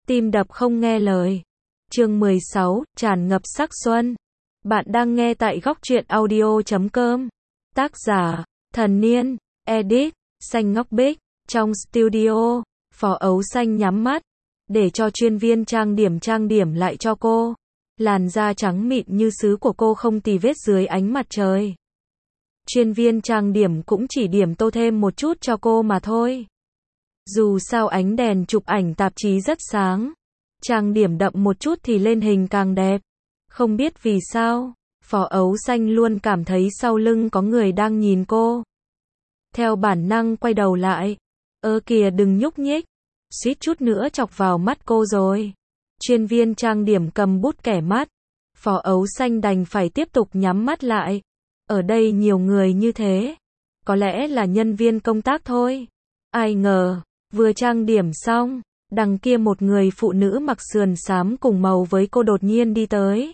tim đập không nghe lời. Chương 16, tràn ngập sắc xuân. Bạn đang nghe tại góc truyện audio.com. Tác giả, Thần Niên, edit, Xanh Ngóc Bích. Trong studio, Phó Ấu Xanh nhắm mắt, để cho chuyên viên trang điểm lại cho cô. Làn da trắng mịn như sứ của cô không tì vết dưới ánh mặt trời. Chuyên viên trang điểm cũng chỉ điểm tô thêm một chút cho cô mà thôi. Dù sao ánh đèn chụp ảnh tạp chí rất sáng, trang điểm đậm một chút thì lên hình càng đẹp. Không biết vì sao, Phó Ấu Xanh luôn cảm thấy sau lưng có người đang nhìn cô. Theo bản năng quay đầu lại. Kìa đừng nhúc nhích, suýt chút nữa chọc vào mắt cô rồi. Chuyên viên trang điểm cầm bút kẻ mắt. Phó Ấu Xanh đành phải tiếp tục nhắm mắt lại. Ở đây nhiều người như thế, có lẽ là nhân viên công tác thôi. Ai ngờ, vừa trang điểm xong, đằng kia một người phụ nữ mặc sườn xám cùng màu với cô đột nhiên đi tới.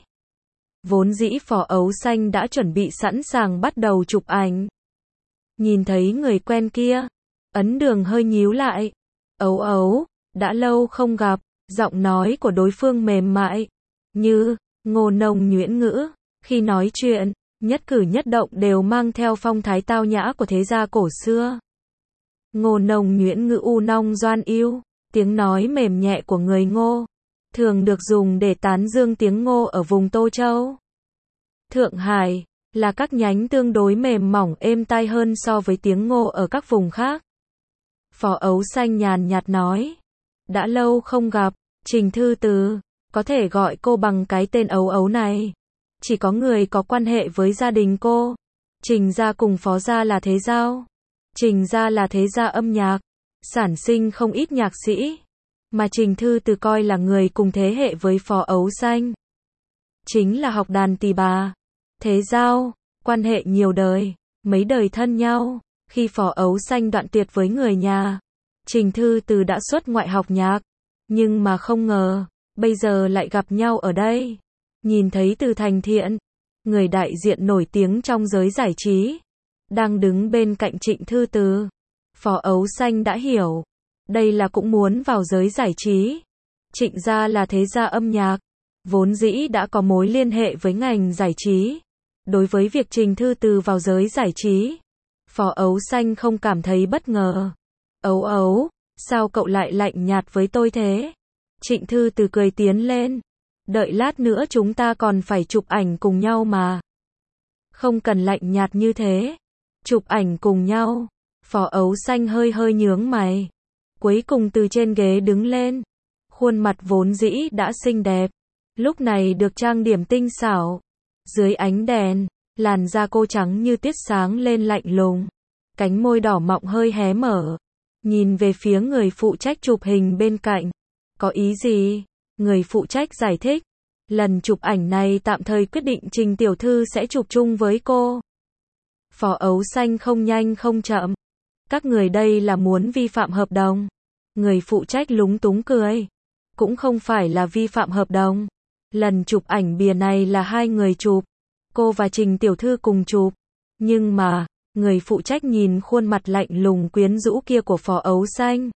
Vốn dĩ Phó Ấu Xanh đã chuẩn bị sẵn sàng bắt đầu chụp ảnh. Nhìn thấy người quen kia, ấn đường hơi nhíu lại. Ấu ấu, đã lâu không gặp, giọng nói của đối phương mềm mại, như ngô nồng nhuyễn ngữ, khi nói chuyện, nhất cử nhất động đều mang theo phong thái tao nhã của thế gia cổ xưa. Ngô nồng nhuyễn ngữ u nong doan yêu, tiếng nói mềm nhẹ của người Ngô, thường được dùng để tán dương tiếng Ngô ở vùng Tô Châu. Thượng Hải là các nhánh tương đối mềm mỏng êm tai hơn so với tiếng Ngô ở các vùng khác. Phó Ấu Xanh nhàn nhạt nói, đã lâu không gặp, Trình Thư Từ, có thể gọi cô bằng cái tên Ấu Ấu này. Chỉ có người có quan hệ với gia đình cô. Trình gia cùng Phó gia là thế giao. Trình gia là thế gia âm nhạc, sản sinh không ít nhạc sĩ, mà Trình Thư Từ coi là người cùng thế hệ với Phó Ấu Xanh. Chính là học đàn tỳ bà, thế giao, quan hệ nhiều đời, mấy đời thân nhau. Khi Phó Ấu Xanh đoạn tuyệt với người nhà, Trình Thư Từ đã xuất ngoại học nhạc, nhưng mà không ngờ, bây giờ lại gặp nhau ở đây. Nhìn thấy Từ Thành Thiện, người đại diện nổi tiếng trong giới giải trí, đang đứng bên cạnh Trịnh Thư Từ, Phó Ấu Xanh đã hiểu, đây là cũng muốn vào giới giải trí. Trịnh gia là thế gia âm nhạc, vốn dĩ đã có mối liên hệ với ngành giải trí. Đối với việc Trình Thư Từ vào giới giải trí, Phó Ấu Xanh không cảm thấy bất ngờ. Ấu ấu, sao cậu lại lạnh nhạt với tôi thế? Trịnh Thư Từ cười tiến lên. Đợi lát nữa chúng ta còn phải chụp ảnh cùng nhau mà. Không cần lạnh nhạt như thế. Chụp ảnh cùng nhau. Phó Ấu Xanh hơi hơi nhướng mày. Cuối cùng từ trên ghế đứng lên. Khuôn mặt vốn dĩ đã xinh đẹp, lúc này được trang điểm tinh xảo. Dưới ánh đèn, làn da cô trắng như tiết sáng lên lạnh lùng. Cánh môi đỏ mọng hơi hé mở. Nhìn về phía người phụ trách chụp hình bên cạnh. Có ý gì? Người phụ trách giải thích. Lần chụp ảnh này tạm thời quyết định Trình tiểu thư sẽ chụp chung với cô. Phó Ấu Xanh không nhanh không chậm. Các người đây là muốn vi phạm hợp đồng. Người phụ trách lúng túng cười. Cũng không phải là vi phạm hợp đồng. Lần chụp ảnh bìa này là hai người chụp. Cô và Trình tiểu thư cùng chụp. Nhưng mà, người phụ trách nhìn khuôn mặt lạnh lùng quyến rũ kia của Phó Ấu Xanh.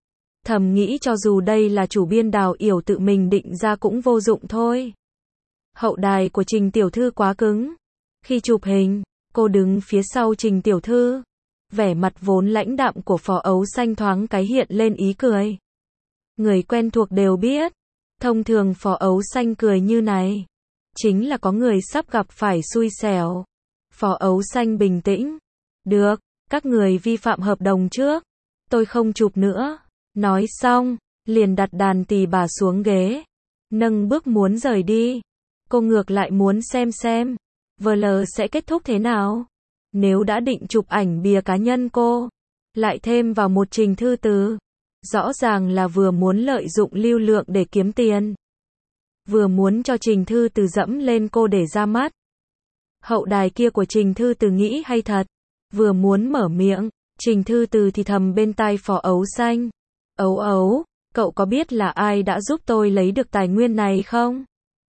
Thầm nghĩ cho dù đây là chủ biên Đào Yểu tự mình định ra cũng vô dụng thôi. Hậu đài của Trình tiểu thư quá cứng. Khi chụp hình, cô đứng phía sau Trình tiểu thư. Vẻ mặt vốn lãnh đạm của Phó Ấu Xanh thoáng cái hiện lên ý cười. Người quen thuộc đều biết, thông thường Phó Ấu Xanh cười như này, chính là có người sắp gặp phải xui xẻo. Phó Ấu Xanh bình tĩnh. Được, các người vi phạm hợp đồng trước. Tôi không chụp nữa. Nói xong, liền đặt đàn tỳ bà xuống ghế. Nâng bước muốn rời đi. Cô ngược lại muốn xem VL sẽ kết thúc thế nào. Nếu đã định chụp ảnh bìa cá nhân cô, lại thêm vào một Trình Thư Từ, rõ ràng là vừa muốn lợi dụng lưu lượng để kiếm tiền, vừa muốn cho Trình Thư Từ dẫm lên cô để ra mắt. Hậu đài kia của Trình Thư Từ nghĩ hay thật, vừa muốn mở miệng, Trình Thư Từ thì thầm bên tai Phó Ấu Xanh. Ấu ấu, cậu có biết là ai đã giúp tôi lấy được tài nguyên này không?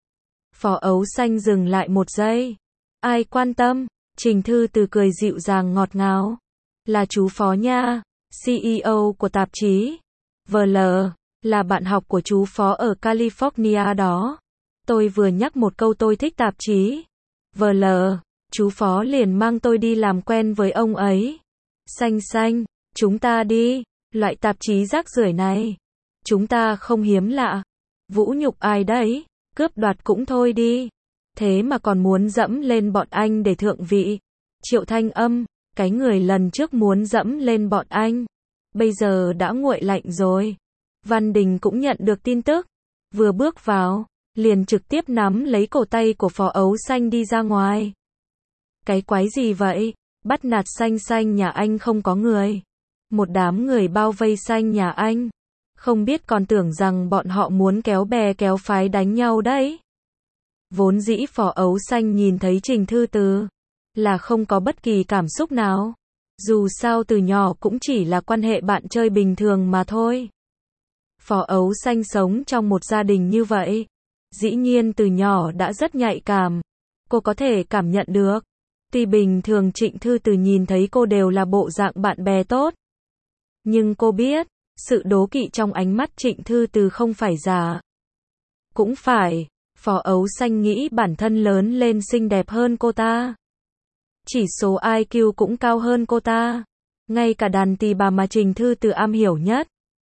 Phó Ấu Xanh dừng lại một giây. Ai quan tâm? Trình Thư Từ cười dịu dàng ngọt ngào. Là chú Phó nha, CEO của tạp chí VL. Là bạn học của chú Phó ở California đó. Tôi vừa nhắc một câu tôi thích tạp chí. VL, chú Phó liền mang tôi đi làm quen với ông ấy. Xanh xanh, chúng ta đi, loại tạp chí rác rưởi này. Chúng ta không hiếm lạ. Vũ nhục ai đấy, cướp đoạt cũng thôi đi. Thế mà còn muốn dẫm lên bọn anh để thượng vị. Triệu Thanh Âm, cái người lần trước muốn dẫm lên bọn anh, bây giờ đã nguội lạnh rồi. Văn Đình cũng nhận được tin tức. Vừa bước vào, liền trực tiếp nắm lấy cổ tay của Phó Ấu Xanh đi ra ngoài. Cái quái gì vậy? Bắt nạt Xanh Xanh nhà anh không có người. Một đám người bao vây Xanh nhà anh. Không biết còn tưởng rằng bọn họ muốn kéo bè kéo phái đánh nhau đấy. Vốn dĩ Phó Ấu Xanh nhìn thấy Trình Thư Từ là không có bất kỳ cảm xúc nào. Dù sao từ nhỏ cũng chỉ là quan hệ bạn chơi bình thường mà thôi. Phó Ấu Xanh sống trong một gia đình như vậy. Dĩ nhiên từ nhỏ đã rất nhạy cảm. Cô có thể cảm nhận được. Tuy bình thường Trịnh Thư Từ nhìn thấy cô đều là bộ dạng bạn bè tốt. Nhưng cô biết, sự đố kỵ trong ánh mắt Trịnh Thư Từ không phải giả. Cũng phải, Phó Ấu Xanh nghĩ bản thân lớn lên xinh đẹp hơn cô ta. Chỉ số IQ cũng cao hơn cô ta. Ngay cả đàn tỳ bà mà Trình Thư Từ am hiểu nhất.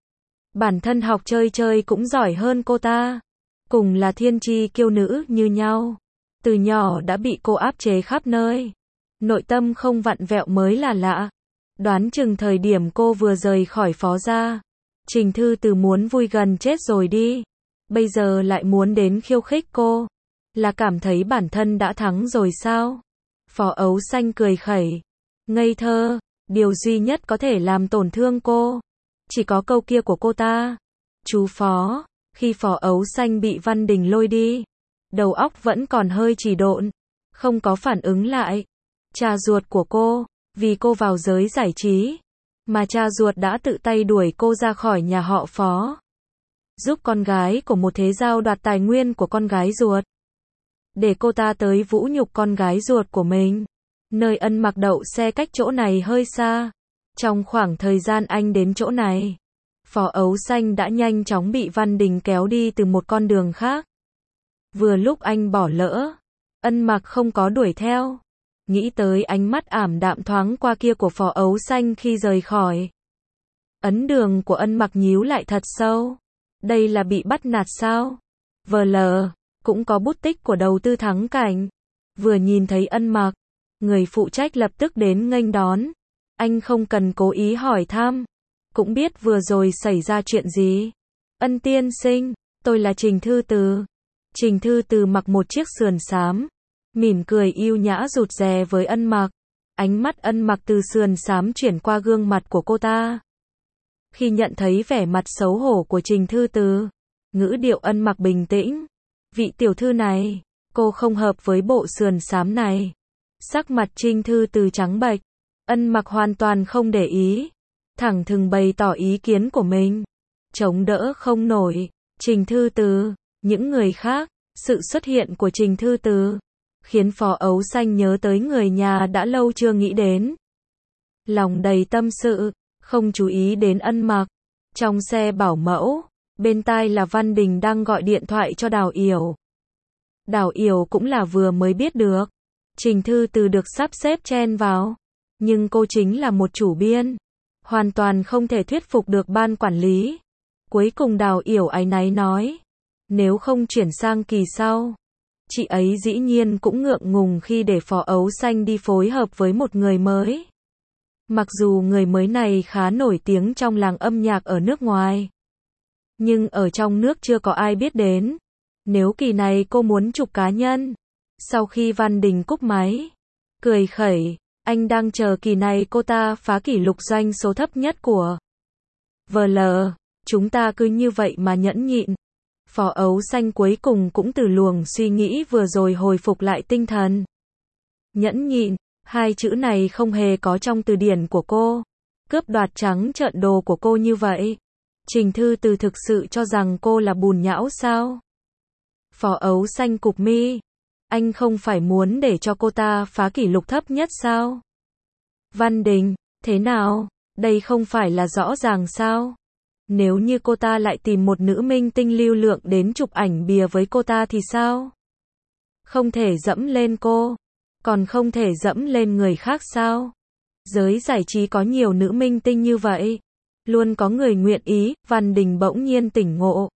Bản thân học chơi chơi cũng giỏi hơn cô ta. Cùng là thiên chi kiêu nữ như nhau. Từ nhỏ đã bị cô áp chế khắp nơi. Nội tâm không vặn vẹo mới là lạ. Đoán chừng thời điểm cô vừa rời khỏi Phó gia, Trình Thư Từ muốn vui gần chết rồi đi. Bây giờ lại muốn đến khiêu khích cô. Là cảm thấy bản thân đã thắng rồi sao? Phó Ấu Xanh cười khẩy. Ngây thơ, điều duy nhất có thể làm tổn thương cô. Chỉ có câu kia của cô ta. Chú Phó, khi Phó Ấu Xanh bị Văn Đình lôi đi. Đầu óc vẫn còn hơi trì độn. Không có phản ứng lại. Cha ruột của cô, vì cô vào giới giải trí. Mà cha ruột đã tự tay đuổi cô ra khỏi nhà họ Phó. Giúp con gái của một thế giao đoạt tài nguyên của con gái ruột. Để cô ta tới vũ nhục con gái ruột của mình. Nơi Ân Mặc đậu xe cách chỗ này hơi xa. Trong khoảng thời gian anh đến chỗ này, Phó Ấu Xanh đã nhanh chóng bị Văn Đình kéo đi từ một con đường khác. Vừa lúc anh bỏ lỡ, Ân Mặc không có đuổi theo. Nghĩ tới ánh mắt ảm đạm thoáng qua kia của Phó Ấu Xanh khi rời khỏi. Ấn đường của Ân Mặc nhíu lại thật sâu. Đây là bị bắt nạt sao? VL, cũng có bút tích của đầu tư thắng cảnh. Vừa nhìn thấy Ân Mặc, người phụ trách lập tức đến nghênh đón. Anh không cần cố ý hỏi thăm. Cũng biết vừa rồi xảy ra chuyện gì. Ân tiên sinh, tôi là Trình Thư Từ. Trình Thư Từ mặc một chiếc sườn xám. Mỉm cười yêu nhã rụt rè với Ân Mặc. Ánh mắt Ân Mặc từ sườn xám chuyển qua gương mặt của cô ta. Khi nhận thấy vẻ mặt xấu hổ của Trình Thư Từ, ngữ điệu Ân Mặc bình tĩnh. Vị tiểu thư này, cô không hợp với bộ sườn xám này. Sắc mặt Trình Thư Từ trắng bệch. Ân Mặc hoàn toàn không để ý. Thẳng thừng bày tỏ ý kiến của mình. Chống đỡ không nổi. Trình Thư Từ, những người khác, sự xuất hiện của Trình Thư Từ khiến Phó Ấu Xanh nhớ tới người nhà đã lâu chưa nghĩ đến. Lòng đầy tâm sự, không chú ý đến Ân Mặc. Trong xe bảo mẫu, bên tai là Văn Đình đang gọi điện thoại cho Đào Yểu. Đào Yểu cũng là vừa mới biết được. Trình Thư Từ được sắp xếp chen vào. Nhưng cô chính là một chủ biên. Hoàn toàn không thể thuyết phục được ban quản lý. Cuối cùng Đào Yểu áy náy nói. Nếu không chuyển sang kỳ sau. Chị ấy dĩ nhiên cũng ngượng ngùng khi để Phó Ấu Xanh đi phối hợp với một người mới. Mặc dù người mới này khá nổi tiếng trong làng âm nhạc ở nước ngoài. Nhưng ở trong nước chưa có ai biết đến. Nếu kỳ này cô muốn chụp cá nhân. Sau khi Văn Đình cúp máy, cười khẩy, anh đang chờ kỳ này cô ta phá kỷ lục doanh số thấp nhất của VL. Chúng ta cứ như vậy mà nhẫn nhịn. Phó Ấu Xanh cuối cùng cũng từ luồng suy nghĩ vừa rồi hồi phục lại tinh thần. Nhẫn nhịn, hai chữ này không hề có trong từ điển của cô. Cướp đoạt trắng trợn đồ của cô như vậy. Trình Thư Từ thực sự cho rằng cô là bùn nhão sao? Phó Ấu Xanh cụp mi. Anh không phải muốn để cho cô ta phá kỷ lục thấp nhất sao? Văn Đình, thế nào? Đây không phải là rõ ràng sao? Nếu như cô ta lại tìm một nữ minh tinh lưu lượng đến chụp ảnh bìa với cô ta thì sao? Không thể dẫm lên cô, còn không thể dẫm lên người khác sao? Giới giải trí có nhiều nữ minh tinh như vậy, luôn có người nguyện ý. Văn Đình bỗng nhiên tỉnh ngộ.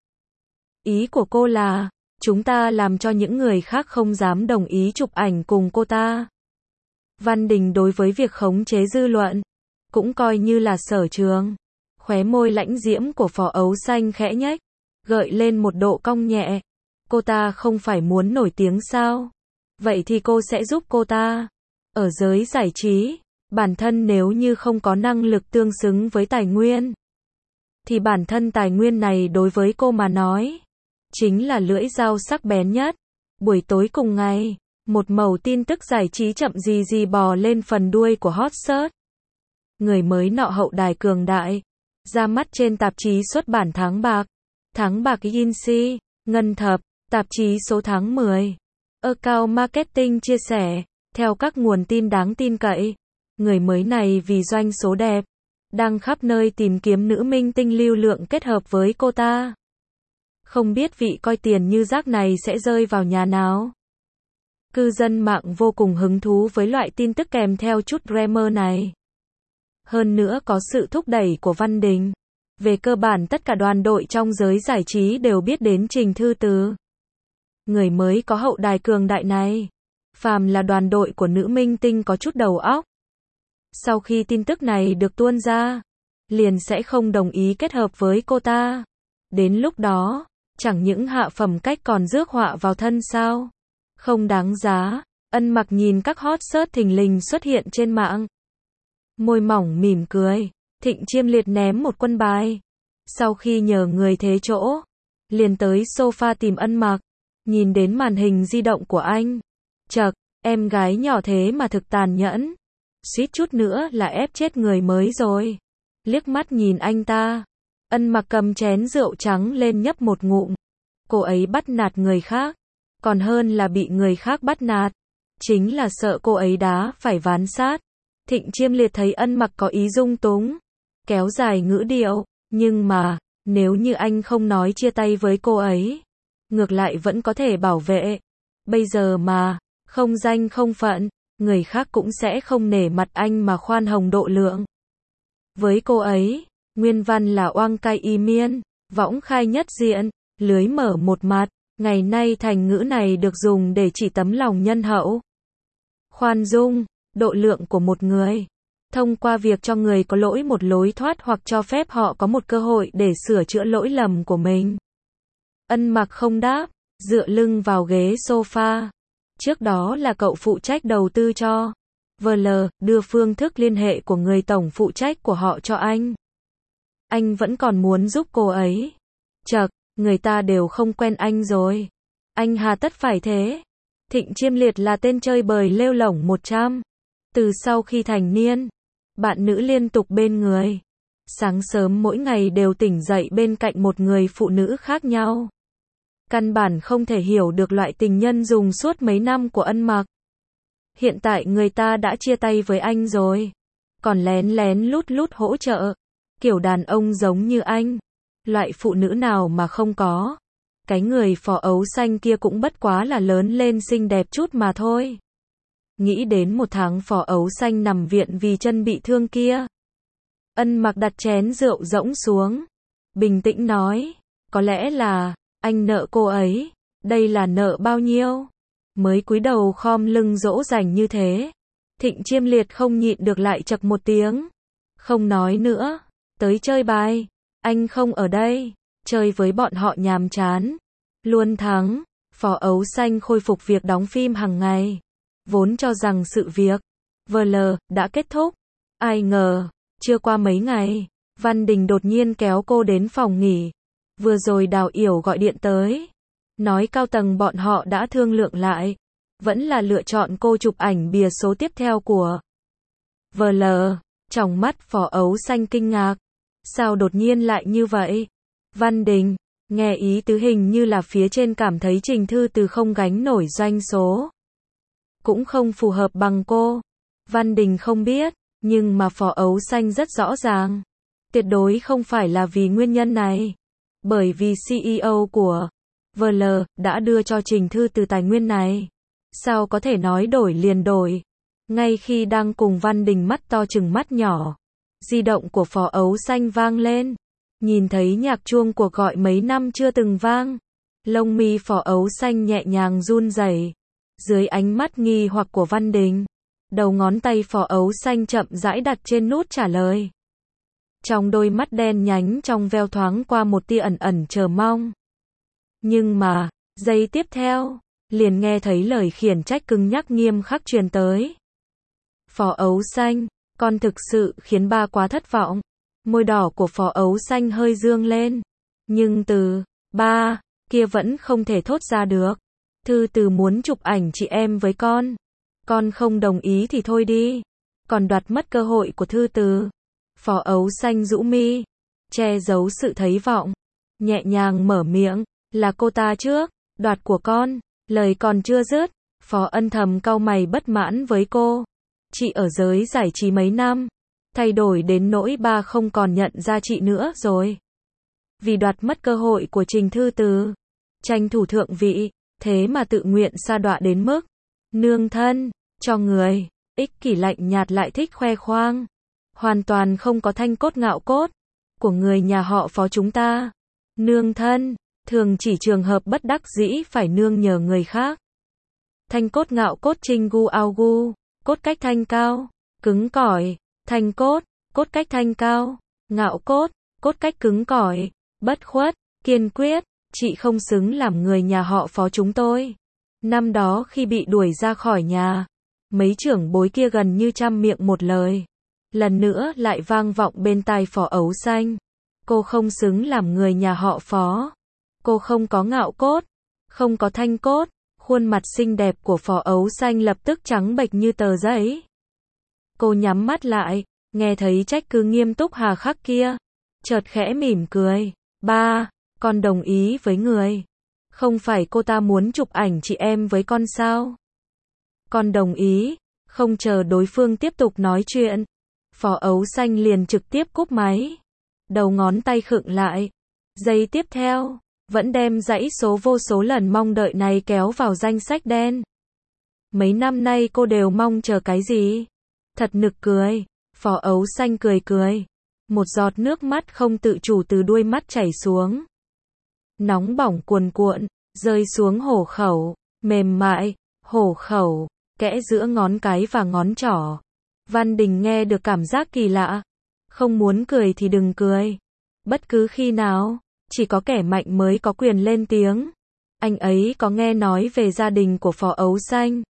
Ý của cô là, chúng ta làm cho những người khác không dám đồng ý chụp ảnh cùng cô ta. Văn Đình đối với việc khống chế dư luận, cũng coi như là sở trường. Khóe môi lãnh diễm của Phó Ấu Xanh khẽ nhếch, gợi lên một độ cong nhẹ. Cô ta không phải muốn nổi tiếng sao? Vậy thì cô sẽ giúp cô ta. Ở giới giải trí, bản thân nếu như không có năng lực tương xứng với tài nguyên, thì bản thân tài nguyên này đối với cô mà nói, chính là lưỡi dao sắc bén nhất. Buổi tối cùng ngày, một mẩu tin tức giải trí chậm gì bò lên phần đuôi của hot search. Người mới nọ hậu đài cường đại, ra mắt trên tạp chí xuất bản Tháng Bạc Insi, Ngân Thập, tạp chí số tháng 10. Account Marketing chia sẻ, theo các nguồn tin đáng tin cậy, người mới này vì doanh số đẹp, đang khắp nơi tìm kiếm nữ minh tinh lưu lượng kết hợp với cô ta. Không biết vị coi tiền như rác này sẽ rơi vào nhà nào. Cư dân mạng vô cùng hứng thú với loại tin tức kèm theo chút drama này. Hơn nữa có sự thúc đẩy của Văn Đình. Về cơ bản tất cả đoàn đội trong giới giải trí đều biết đến Trình Thư Từ. Người mới có hậu đài cường đại này, phàm là đoàn đội của nữ minh tinh có chút đầu óc, sau khi tin tức này được tuôn ra, liền sẽ không đồng ý kết hợp với cô ta. Đến lúc đó, chẳng những hạ phẩm cách còn rước họa vào thân sao? Không đáng giá. Ân Mặc nhìn các hot search thình lình xuất hiện trên mạng, môi mỏng mỉm cười. Thịnh Chiêm Liệt ném một quân bài. Sau khi nhờ người thế chỗ, liền tới sofa tìm Ân Mặc. Nhìn đến màn hình di động của anh, chậc, em gái nhỏ thế mà thực tàn nhẫn, suýt chút nữa là ép chết người mới rồi. Liếc mắt nhìn anh ta, Ân Mặc cầm chén rượu trắng lên nhấp một ngụm. Cô ấy bắt nạt người khác, còn hơn là bị người khác bắt nạt, chính là sợ cô ấy đá phải ván sát. Thịnh Chiêm Liệt thấy Ân Mặc có ý dung túng, kéo dài ngữ điệu, nhưng mà, nếu như anh không nói chia tay với cô ấy, ngược lại vẫn có thể bảo vệ. Bây giờ mà, không danh không phận, người khác cũng sẽ không nể mặt anh mà khoan hồng độ lượng. Với cô ấy, nguyên văn là oang cai y miên, võng khai nhất diện, lưới mở một mặt. Ngày nay thành ngữ này được dùng để chỉ tấm lòng nhân hậu, khoan dung, độ lượng của một người. Thông qua việc cho người có lỗi một lối thoát hoặc cho phép họ có một cơ hội để sửa chữa lỗi lầm của mình. Ân Mặc không đáp, dựa lưng vào ghế sofa. Trước đó là cậu phụ trách đầu tư cho VL, đưa phương thức liên hệ của người tổng phụ trách của họ cho anh. Anh vẫn còn muốn giúp cô ấy. Chậc, người ta đều không quen anh rồi. Anh hà tất phải thế. Thịnh Chiêm Liệt là tên chơi bời lêu lổng 100. Từ sau khi thành niên, bạn nữ liên tục bên người. Sáng sớm mỗi ngày đều tỉnh dậy bên cạnh một người phụ nữ khác nhau. Căn bản không thể hiểu được loại tình nhân dùng suốt mấy năm của Ân Mặc. Hiện tại người ta đã chia tay với anh rồi, còn lén lén lút lút hỗ trợ. Kiểu đàn ông giống như anh, loại phụ nữ nào mà không có. Cái người Phó Ấu Xanh kia cũng bất quá là lớn lên xinh đẹp chút mà thôi. Nghĩ đến một tháng Phó Ấu Xanh nằm viện vì chân bị thương kia, Ân Mặc đặt chén rượu rỗng xuống, bình tĩnh nói, có lẽ là anh nợ cô ấy. Đây là nợ bao nhiêu? Mới cúi đầu khom lưng dỗ dành như thế. Thịnh Chiêm Liệt không nhịn được lại chậc một tiếng. Không nói nữa, tới chơi bài. Anh không ở đây, chơi với bọn họ nhàm chán. Luôn thắng. Phó Ấu Xanh khôi phục việc đóng phim hàng ngày. Vốn cho rằng sự việc VL đã kết thúc. Ai ngờ, chưa qua mấy ngày, Văn Đình đột nhiên kéo cô đến phòng nghỉ. Vừa rồi Đào Yểu gọi điện tới, nói cao tầng bọn họ đã thương lượng lại, vẫn là lựa chọn cô chụp ảnh bìa số tiếp theo của VL. Trong mắt Phó Ấu Xanh kinh ngạc, sao đột nhiên lại như vậy? Văn Đình, nghe ý tứ hình như là phía trên cảm thấy Trình Thư Từ không gánh nổi doanh số, cũng không phù hợp bằng cô. Văn Đình không biết, nhưng mà Phó Ấu Xanh rất rõ ràng. Tuyệt đối không phải là vì nguyên nhân này. Bởi vì CEO của VL đã đưa cho Trình Thư Từ tài nguyên này. Sao có thể nói đổi liền đổi? Ngay khi đang cùng Văn Đình mắt to trừng mắt nhỏ, di động của Phó Ấu Xanh vang lên. Nhìn thấy nhạc chuông cuộc gọi mấy năm chưa từng vang. Lông mi Phó Ấu Xanh nhẹ nhàng run rẩy. Dưới ánh mắt nghi hoặc của Văn Đình, đầu ngón tay Phó Ấu Xanh chậm rãi đặt trên nút trả lời. Trong đôi mắt đen nhánh trong veo thoáng qua một tia ẩn ẩn chờ mong. Nhưng mà, giây tiếp theo, liền nghe thấy lời khiển trách cứng nhắc nghiêm khắc truyền tới. Phó Ấu Xanh, con thực sự khiến ba quá thất vọng. Môi đỏ của Phó Ấu Xanh hơi dương lên. Nhưng từ ba kia vẫn không thể thốt ra được. Thư Từ muốn chụp ảnh chị em với con. Con không đồng ý thì thôi đi. Còn đoạt mất cơ hội của Thư Từ. Phó Ấu Xanh rũ mi, che giấu sự thấy vọng. Nhẹ nhàng mở miệng, là cô ta trước, đoạt của con. Lời còn chưa dứt, Phó Ân thầm cau mày bất mãn với cô. Chị ở giới giải trí mấy năm, thay đổi đến nỗi ba không còn nhận ra chị nữa rồi. Vì đoạt mất cơ hội của Trình Thư Từ, tranh thủ thượng vị, thế mà tự nguyện sa đọa đến mức nương thân cho người, ích kỷ lạnh nhạt lại thích khoe khoang. Hoàn toàn không có thanh cốt ngạo cốt của người nhà họ Phó chúng ta. Nương thân, thường chỉ trường hợp bất đắc dĩ phải nương nhờ người khác. Thanh cốt ngạo cốt trinh gu ao gu, cốt cách thanh cao, cứng cỏi, thanh cốt, cốt cách thanh cao, ngạo cốt, cốt cách cứng cỏi, bất khuất, kiên quyết, chị không xứng làm người nhà họ Phó chúng tôi. Năm đó khi bị đuổi ra khỏi nhà, mấy trưởng bối kia gần như trăm miệng một lời. Lần nữa lại vang vọng bên tai Phó Ấu Xanh. Cô không xứng làm người nhà họ Phó. Cô không có ngạo cốt, không có thanh cốt. Khuôn mặt xinh đẹp của Phó Ấu Xanh lập tức trắng bệch như tờ giấy. Cô nhắm mắt lại, nghe thấy trách cứ nghiêm túc hà khắc kia. Chợt khẽ mỉm cười. Ba, con đồng ý với người. Không phải cô ta muốn chụp ảnh chị em với con sao? Con đồng ý. Không chờ đối phương tiếp tục nói chuyện, Phó Ấu Xanh liền trực tiếp cúp máy. Đầu ngón tay khựng lại. Giây tiếp theo, vẫn đem dãy số vô số lần mong đợi này kéo vào danh sách đen. Mấy năm nay cô đều mong chờ cái gì? Thật nực cười. Phó Ấu Xanh cười cười. Một giọt nước mắt không tự chủ từ đuôi mắt chảy xuống. Nóng bỏng cuồn cuộn, rơi xuống hổ khẩu, mềm mại, hổ khẩu, kẽ giữa ngón cái và ngón trỏ. Văn Đình nghe được cảm giác kỳ lạ. Không muốn cười thì đừng cười. Bất cứ khi nào, chỉ có kẻ mạnh mới có quyền lên tiếng. Anh ấy có nghe nói về gia đình của Phó Ấu Xanh.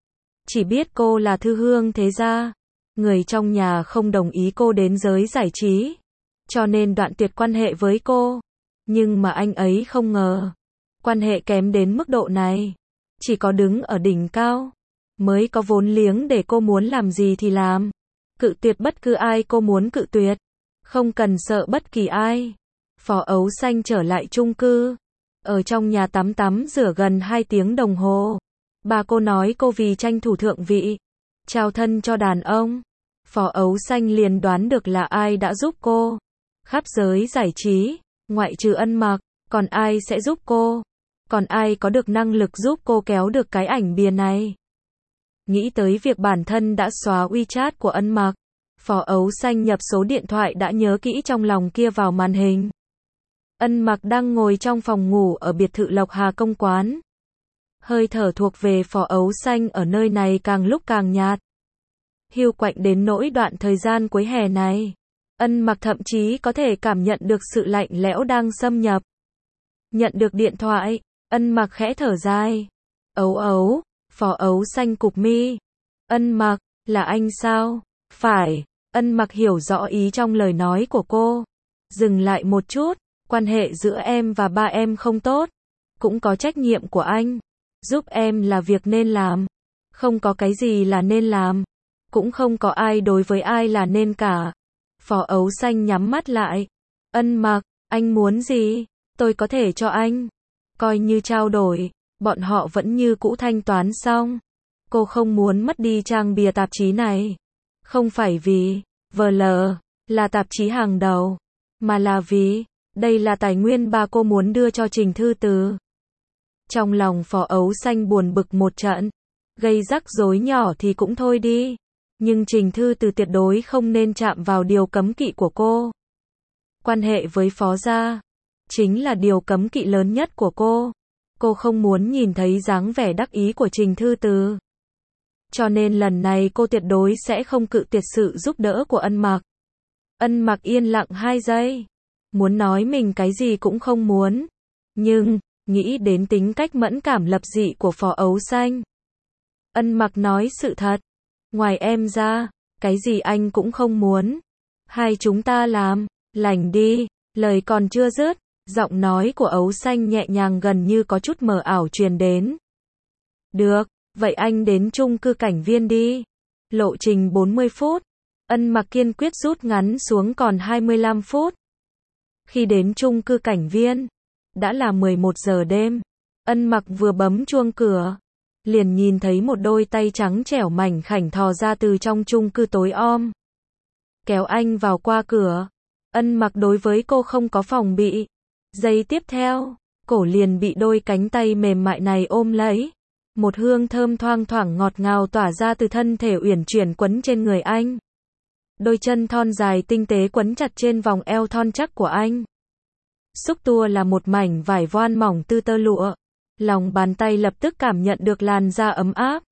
Chỉ biết cô là thư hương thế gia. Người trong nhà không đồng ý cô đến giới giải trí, cho nên đoạn tuyệt quan hệ với cô. Nhưng mà anh ấy không ngờ, quan hệ kém đến mức độ này. Chỉ có đứng ở đỉnh cao, mới có vốn liếng để cô muốn làm gì thì làm. Cự tuyệt bất cứ ai cô muốn cự tuyệt. Không cần sợ bất kỳ ai. Phó Ấu Xanh trở lại chung cư. Ở trong nhà tắm rửa gần 2 tiếng đồng hồ. Bà cô nói cô vì tranh thủ thượng vị, trao thân cho đàn ông. Phó Ấu Xanh liền đoán được là ai đã giúp cô. Khắp giới giải trí, ngoại trừ Ân Mặc, còn ai sẽ giúp cô? Còn ai có được năng lực giúp cô kéo được cái ảnh bìa này? Nghĩ tới việc bản thân đã xóa WeChat của Ân Mặc, Phó Ấu Xanh nhập số điện thoại đã nhớ kỹ trong lòng kia vào màn hình. Ân Mặc đang ngồi trong phòng ngủ ở biệt thự Lộc Hà Công Quán. Hơi thở thuộc về Phó Ấu Xanh ở nơi này càng lúc càng nhạt. Hiu quạnh đến nỗi đoạn thời gian cuối hè này, Ân Mặc thậm chí có thể cảm nhận được sự lạnh lẽo đang xâm nhập. Nhận được điện thoại, Ân Mặc khẽ thở dài. Ấu ấu, Phó Ấu Xanh cụp mi. Ân Mặc, là anh sao? Phải. Ân Mặc hiểu rõ ý trong lời nói của cô. Dừng lại một chút, quan hệ giữa em và ba em không tốt. Cũng có trách nhiệm của anh. Giúp em là việc nên làm. Không có cái gì là nên làm. Cũng không có ai đối với ai là nên cả. Phó Ấu Xanh nhắm mắt lại. Ân Mặc, anh muốn gì? Tôi có thể cho anh. Coi như trao đổi, bọn họ vẫn như cũ thanh toán xong. Cô không muốn mất đi trang bìa tạp chí này. Không phải vì VL là tạp chí hàng đầu, mà là vì đây là tài nguyên ba cô muốn đưa cho Trình Thư Từ. Trong lòng Phó Ấu Xanh buồn bực một trận, gây rắc rối nhỏ thì cũng thôi đi, nhưng Trình Thư Từ tuyệt đối không nên chạm vào điều cấm kỵ của cô. Quan hệ với Phó gia chính là điều cấm kỵ lớn nhất của cô. Cô không muốn nhìn thấy dáng vẻ đắc ý của Trình Thư Từ. Cho nên lần này cô tuyệt đối sẽ không cự tuyệt sự giúp đỡ của Ân Mặc. Ân Mặc yên lặng 2 giây, muốn nói mình cái gì cũng không muốn, nhưng nghĩ đến tính cách mẫn cảm lập dị của Phó Ấu Xanh. Ân Mặc nói sự thật, ngoài em ra, cái gì anh cũng không muốn. Hai chúng ta làm lành đi. Lời còn chưa dứt, giọng nói của Ấu Xanh nhẹ nhàng gần như có chút mờ ảo truyền đến. Được, vậy anh đến chung cư Cảnh Viên đi. Lộ trình 40 phút. Ân Mặc kiên quyết rút ngắn xuống còn 25 phút. Khi đến chung cư Cảnh Viên, đã là 11 giờ đêm. Ân Mặc vừa bấm chuông cửa, liền nhìn thấy một đôi tay trắng trẻo mảnh khảnh thò ra từ trong chung cư tối om. Kéo anh vào qua cửa. Ân Mặc đối với cô không có phòng bị. Giây tiếp theo, cổ liền bị đôi cánh tay mềm mại này ôm lấy. Một hương thơm thoang thoảng ngọt ngào tỏa ra từ thân thể uyển chuyển quấn trên người anh. Đôi chân thon dài tinh tế quấn chặt trên vòng eo thon chắc của anh. Xúc tua là một mảnh vải voan mỏng tư tơ lụa. Lòng bàn tay lập tức cảm nhận được làn da ấm áp.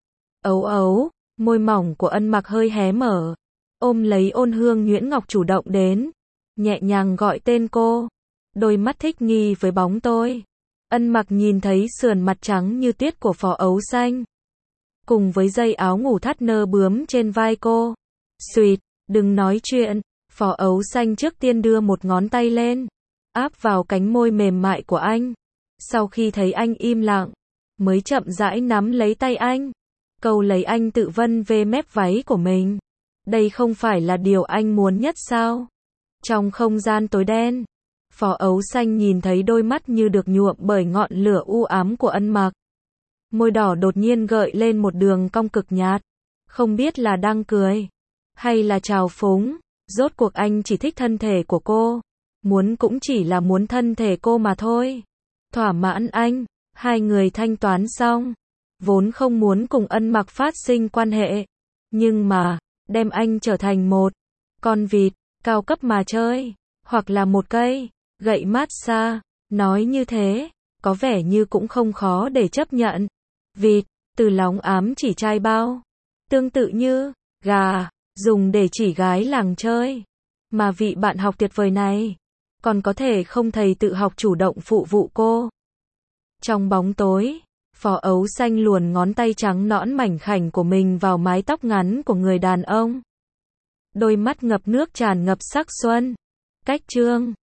Ấu ấu, môi mỏng của Ân Mặc hơi hé mở. Ôm lấy Ôn Hương nhuyễn ngọc chủ động đến. Nhẹ nhàng gọi tên cô. Đôi mắt thích nghi với bóng tôi. Ân Mặc nhìn thấy sườn mặt trắng như tuyết của Phó Ấu Xanh. Cùng với dây áo ngủ thắt nơ bướm trên vai cô. Xuyệt, đừng nói chuyện. Phó Ấu Xanh trước tiên đưa một ngón tay lên. Áp vào cánh môi mềm mại của anh. Sau khi thấy anh im lặng, mới chậm rãi nắm lấy tay anh. Câu lấy anh tự vân về mép váy của mình. Đây không phải là điều anh muốn nhất sao? Trong không gian tối đen, Phó Ấu Xanh nhìn thấy đôi mắt như được nhuộm bởi ngọn lửa u ám của Ân Mặc. Môi đỏ đột nhiên gợi lên một đường cong cực nhạt. Không biết là đang cười, hay là trào phúng. Rốt cuộc anh chỉ thích thân thể của cô. Muốn cũng chỉ là muốn thân thể cô mà thôi. Thỏa mãn anh, hai người thanh toán xong. Vốn không muốn cùng Ân Mặc phát sinh quan hệ. Nhưng mà, đem anh trở thành một con vịt cao cấp mà chơi, hoặc là một cây gậy massage, nói như thế, có vẻ như cũng không khó để chấp nhận. Vịt, từ lóng ám chỉ trai bao, tương tự như gà, dùng để chỉ gái làng chơi. Mà vị bạn học tuyệt vời này, còn có thể không thầy tự học chủ động phụ vụ cô. Trong bóng tối, Phó Ấu Xanh luồn ngón tay trắng nõn mảnh khảnh của mình vào mái tóc ngắn của người đàn ông. Đôi mắt ngập nước tràn ngập sắc xuân. Cách chương